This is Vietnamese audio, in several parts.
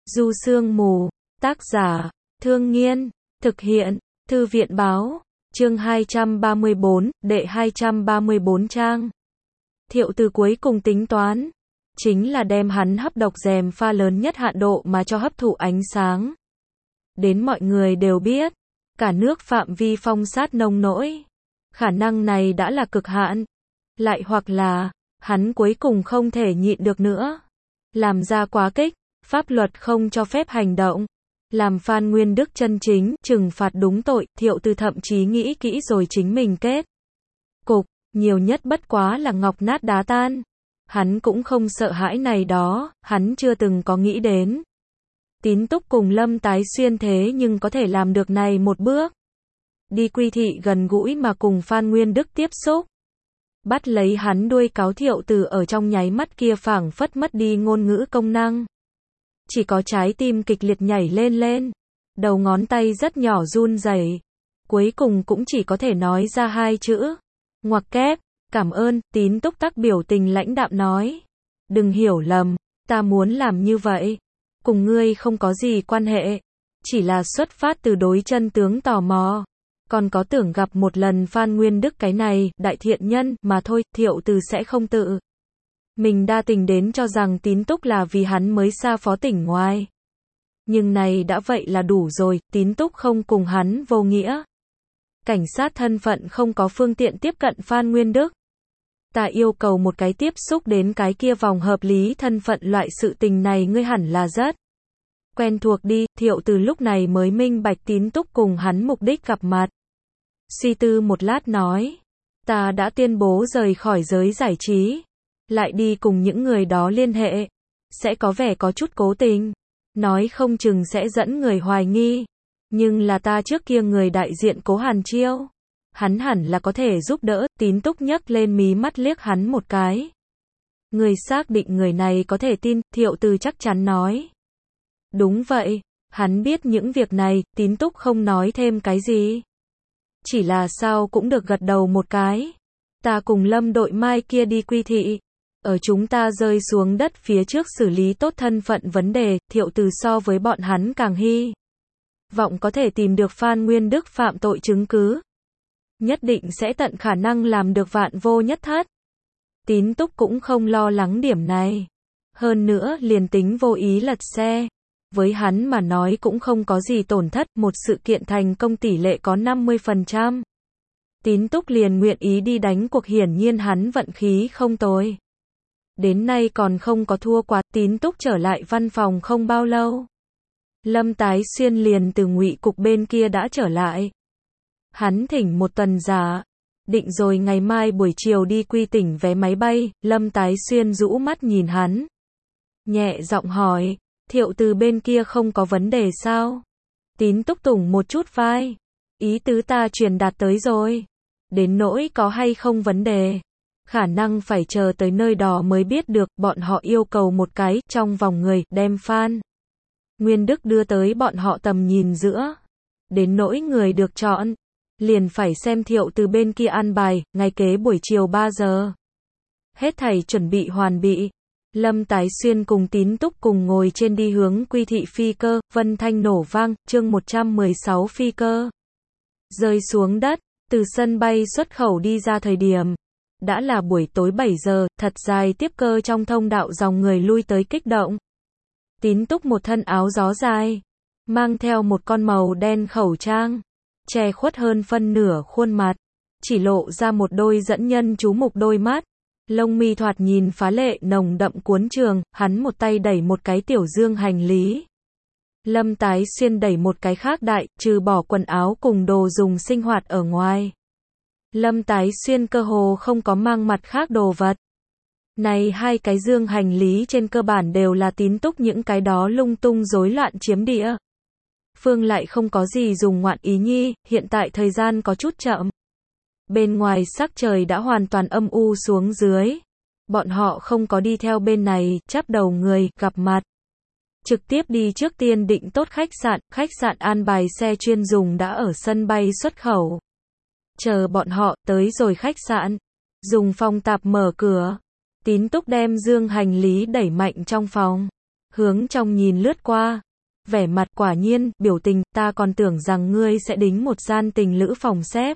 Du Sương Mù, tác giả, Thương Nghiên, thực hiện, Thư viện báo, chương 234, đệ 234 trang. Thiệu Từ cuối cùng tính toán, chính là đem hắn hấp độc rèm pha lớn nhất hạn độ mà cho hấp thụ ánh sáng. Đến mọi người đều biết, cả nước phạm vi phong sát nông nỗi. Khả năng này đã là cực hạn. Lại hoặc là, hắn cuối cùng không thể nhịn được nữa. Làm ra quá kích, pháp luật không cho phép hành động. Làm Phan Nguyên Đức chân chính, trừng phạt đúng tội, Thiệu Từ thậm chí nghĩ kỹ rồi chính mình kết cục, nhiều nhất bất quá là ngọc nát đá tan. Hắn cũng không sợ hãi này đó, hắn chưa từng có nghĩ đến. Tín Túc cùng Lâm Tái Xuyên thế nhưng có thể làm được này một bước. Đi Quy Thị gần gũi mà cùng Phan Nguyên Đức tiếp xúc. Bắt lấy hắn đuôi cáo Thiệu Từ ở trong nháy mắt kia phảng phất mất đi ngôn ngữ công năng. Chỉ có trái tim kịch liệt nhảy lên lên. Đầu ngón tay rất nhỏ run rẩy. Cuối cùng cũng chỉ có thể nói ra hai chữ. Ngoặc kép, cảm ơn, Tín Túc tắc biểu tình lãnh đạm nói. Đừng hiểu lầm, ta muốn làm như vậy. Cùng ngươi không có gì quan hệ. Chỉ là xuất phát từ đối chân tướng tò mò. Còn có tưởng gặp một lần Phan Nguyên Đức cái này, đại thiện nhân, mà thôi, Thiệu Từ sẽ không tự. Mình đa tình đến cho rằng Tín Túc là vì hắn mới xa phó tỉnh ngoài. Nhưng này đã vậy là đủ rồi, Tín Túc không cùng hắn vô nghĩa. Cảnh sát thân phận không có phương tiện tiếp cận Phan Nguyên Đức. Ta yêu cầu một cái tiếp xúc đến cái kia vòng hợp lý thân phận, loại sự tình này ngươi hẳn là rất quen thuộc đi. Thiệu Từ lúc này mới minh bạch Tín Túc cùng hắn mục đích gặp mặt. Suy tư một lát nói, ta đã tuyên bố rời khỏi giới giải trí, lại đi cùng những người đó liên hệ, sẽ có vẻ có chút cố tình, nói không chừng sẽ dẫn người hoài nghi, nhưng là ta trước kia người đại diện Cố Hàn Chiêu, hắn hẳn là có thể giúp đỡ. Tín Túc nhấc lên mí mắt liếc hắn một cái. Người xác định người này có thể tin, Thiệu Từ chắc chắn nói. Đúng vậy, hắn biết những việc này. Tín Túc không nói thêm cái gì. Chỉ là sao cũng được gật đầu một cái. Ta cùng Lâm đội mai kia đi Quy Thị. Ở chúng ta rơi xuống đất phía trước xử lý tốt thân phận vấn đề, Thiệu Từ so với bọn hắn càng hy vọng có thể tìm được Phan Nguyên Đức phạm tội chứng cứ. Nhất định sẽ tận khả năng làm được vạn vô nhất thất. Tín Túc cũng không lo lắng điểm này. Hơn nữa, liền tính vô ý lật xe, với hắn mà nói cũng không có gì tổn thất, một sự kiện thành công tỷ lệ có 50%. Tín Túc liền nguyện ý đi đánh cuộc, hiển nhiên hắn vận khí không tồi. Đến nay còn không có thua quá. Tín Túc trở lại văn phòng không bao lâu. Lâm Tái Xuyên liền từ Ngụy cục bên kia đã trở lại. Hắn thỉnh một tuần giả, định rồi ngày mai buổi chiều đi Quy tỉnh vé máy bay. Lâm Tái Xuyên rũ mắt nhìn hắn, nhẹ giọng hỏi, Thiệu Từ bên kia không có vấn đề sao? Tín Túc tùng một chút vai, ý tứ ta truyền đạt tới rồi. Đến nỗi có hay không vấn đề, khả năng phải chờ tới nơi đó mới biết được. Bọn họ yêu cầu một cái, trong vòng người, đem Phan Nguyên Đức đưa tới bọn họ tầm nhìn giữa. Đến nỗi người được chọn, liền phải xem Thiệu Từ bên kia an bài, ngày kế buổi chiều 3 giờ. Hết thảy chuẩn bị hoàn bị. Lâm Tái Xuyên cùng Tín Túc cùng ngồi trên đi hướng Quy Thị phi cơ, vân thanh nổ vang, chương 116 phi cơ rơi xuống đất, từ sân bay xuất khẩu đi ra thời điểm. Đã là buổi tối 7 giờ, thật dài tiếp cơ trong thông đạo dòng người lui tới kích động. Tín Túc một thân áo gió dài, mang theo một con màu đen khẩu trang, che khuất hơn phân nửa khuôn mặt, chỉ lộ ra một đôi dẫn nhân chú mục đôi mắt. Lông mi thoạt nhìn phá lệ nồng đậm cuốn trường, hắn một tay đẩy một cái tiểu dương hành lý. Lâm Tái Xuyên đẩy một cái khác đại, trừ bỏ quần áo cùng đồ dùng sinh hoạt ở ngoài. Lâm Tái Xuyên cơ hồ không có mang mặt khác đồ vật. Này hai cái dương hành lý trên cơ bản đều là Tín Túc những cái đó lung tung rối loạn chiếm địa phương lại không có gì dùng ngoạn ý nhi. Hiện tại thời gian có chút chậm. Bên ngoài sắc trời đã hoàn toàn âm u xuống dưới. Bọn họ không có đi theo bên này, chắp đầu người, gặp mặt. Trực tiếp đi trước tiên định tốt khách sạn an bài xe chuyên dùng đã ở sân bay xuất khẩu. Chờ bọn họ tới rồi khách sạn, dùng phòng tạp mở cửa. Tín Túc đem dương hành lý đẩy mạnh trong phòng. hướng trong nhìn lướt qua. Vẻ mặt quả nhiên, biểu tình, ta còn tưởng rằng ngươi sẽ đính một gian tình lữ phòng xếp.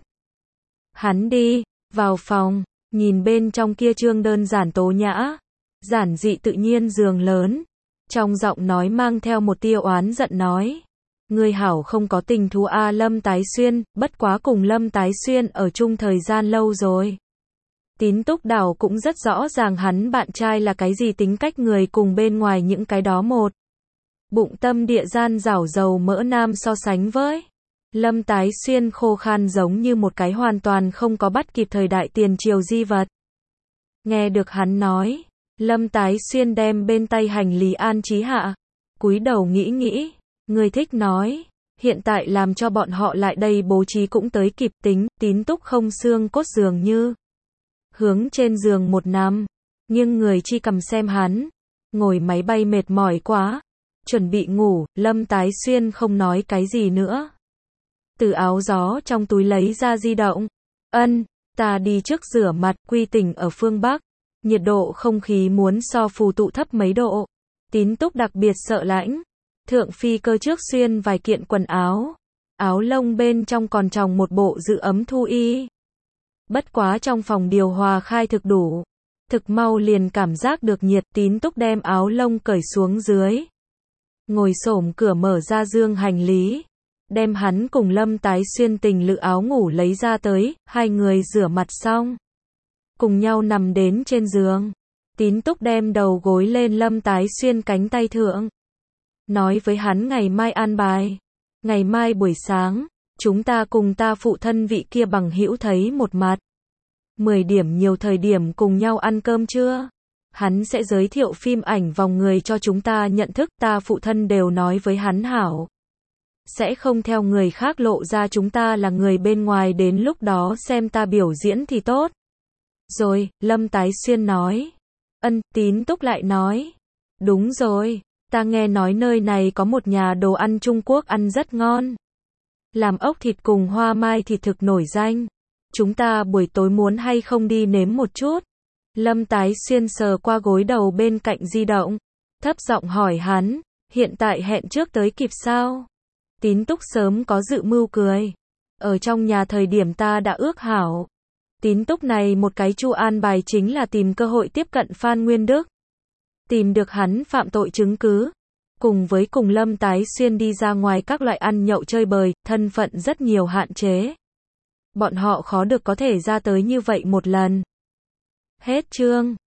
Hắn đi, vào phòng, nhìn bên trong kia trương đơn giản tố nhã, giản dị tự nhiên giường lớn. Trong giọng nói mang theo một tia oán giận nói. Ngươi hảo không có tình thú a Lâm Tái Xuyên, bất quá cùng Lâm Tái Xuyên ở chung thời gian lâu rồi. Tín Túc Đảo cũng rất rõ ràng hắn bạn trai là cái gì tính cách người cùng bên ngoài những cái đó một. Bụng tâm địa gian rảo dầu mỡ nam so sánh với. Lâm Tái Xuyên khô khan giống như một cái hoàn toàn không có bắt kịp thời đại tiền triều di vật. Nghe được hắn nói, Lâm Tái Xuyên đem bên tay hành lý an trí hạ. Cúi đầu nghĩ nghĩ, người thích nói. Hiện tại làm cho bọn họ lại đây bố trí cũng tới kịp tính, Tín Túc không xương cốt dường như. Hướng trên giường một nằm, nghiêng người chi cầm xem hắn. Ngồi máy bay mệt mỏi quá. Chuẩn bị ngủ, Lâm Tái Xuyên không nói cái gì nữa. Từ áo gió trong túi lấy ra di động. Ta đi trước rửa mặt, quy tỉnh ở phương Bắc. Nhiệt độ không khí muốn so phù tụ thấp mấy độ. Tín Túc đặc biệt sợ lạnh. Thượng phi cơ trước xuyên vài kiện quần áo. Áo lông bên trong còn tròng một bộ giữ ấm thu y. Bất quá trong phòng điều hòa khai thực đủ. Thực mau liền cảm giác được nhiệt. Tín Túc đem áo lông cởi xuống dưới. Ngồi xổm cửa mở ra dương hành lý. Đem hắn cùng Lâm Tái Xuyên tình lự áo ngủ lấy ra tới. Hai người rửa mặt xong. Cùng nhau nằm đến trên giường. Tín Túc đem đầu gối lên Lâm Tái Xuyên cánh tay thượng. Nói với hắn ngày mai an bài. Ngày mai buổi sáng, chúng ta cùng ta phụ thân vị kia bằng hữu thấy một mặt. 10 điểm nhiều thời điểm cùng nhau ăn cơm trưa. Hắn sẽ giới thiệu phim ảnh vòng người cho chúng ta nhận thức, ta phụ thân đều nói với hắn hảo. Sẽ không theo người khác lộ ra chúng ta là người bên ngoài đến lúc đó xem ta biểu diễn thì tốt. Rồi, Lâm Tái Xuyên nói. Tín Túc lại nói. Đúng rồi, ta nghe nói nơi này có một nhà đồ ăn Trung Quốc ăn rất ngon. Làm ốc thịt cùng hoa mai thịt thực nổi danh. Chúng ta buổi tối muốn hay không đi nếm một chút? Lâm Tái Xuyên sờ qua gối đầu bên cạnh di động. Thấp giọng hỏi hắn, hiện tại hẹn trước tới kịp sao? Tín Túc sớm có dự mưu cười. Ở trong nhà thời điểm ta đã ước hảo. Tín Túc này một cái chu an bài chính là tìm cơ hội tiếp cận Phan Nguyên Đức. Tìm được hắn phạm tội chứng cứ. Cùng với cùng Lâm Tái Xuyên đi ra ngoài các loại ăn nhậu chơi bời, thân phận rất nhiều hạn chế. Bọn họ khó được có thể ra tới như vậy một lần. Hết chương.